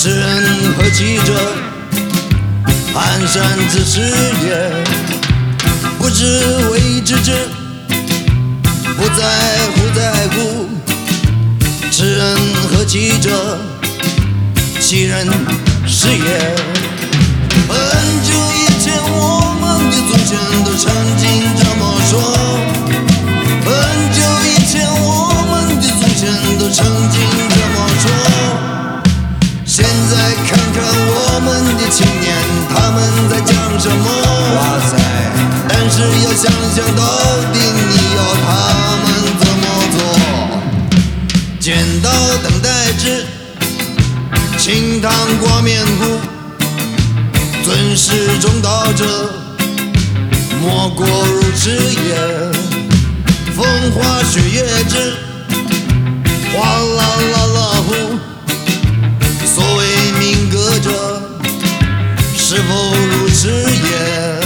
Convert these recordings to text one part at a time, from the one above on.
知恩和记者，蹒跚自是也，不知为知之，不在乎。知恩和记者，其人是也。很久以前，我们的祖先都曾经这么说。很久以前，我们的祖先都曾经这么说。现在看看我们的青年，他们在讲什么？哇塞！但是要想想到底你要他们怎么做？剪刀等待制，清汤挂面糊，尊师重道者，莫过如此也。风花雪月之，哗啦啦啦呼。所谓民歌者，是否如此也？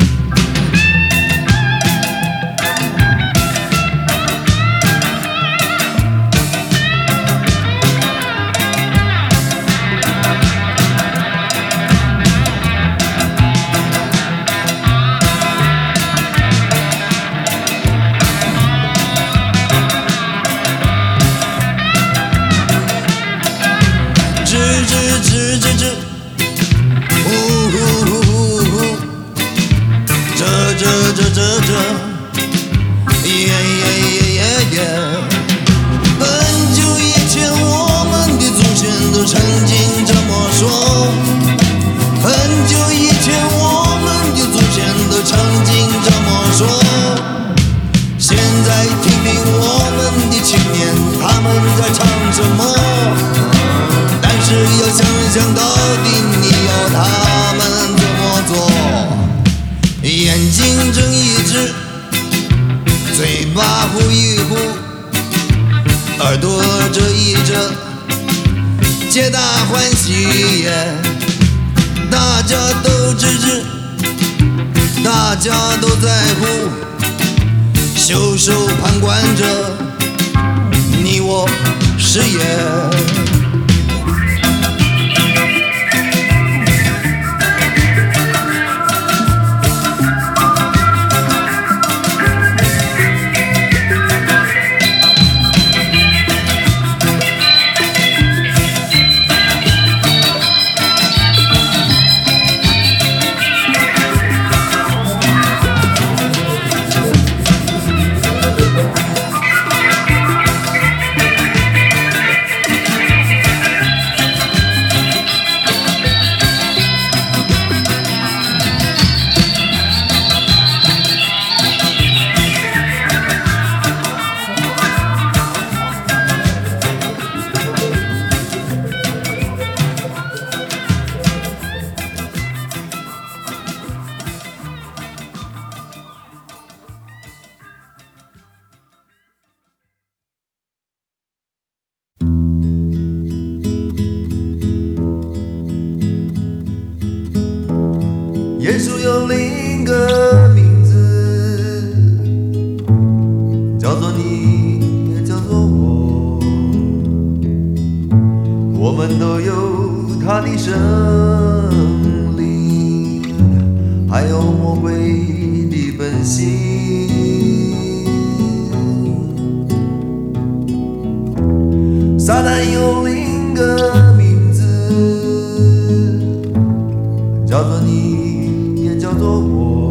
很久以前，我们的祖先都曾经这么说。很久以前，我们的祖先都曾经这么说。现在听听我们的青年，他们在唱什么？但是要想想到底你要他们怎么做？眼睛睁一只，嘴巴呼一呼，耳朵遮一遮，皆大欢喜也。大家都支持，大家都在乎，袖手旁观着，你我是也。 耶稣有另一个名字，叫做你，也叫做我。我们都有他的生灵，还有魔鬼的本性。撒旦有另一个名字，叫做你，也叫做我。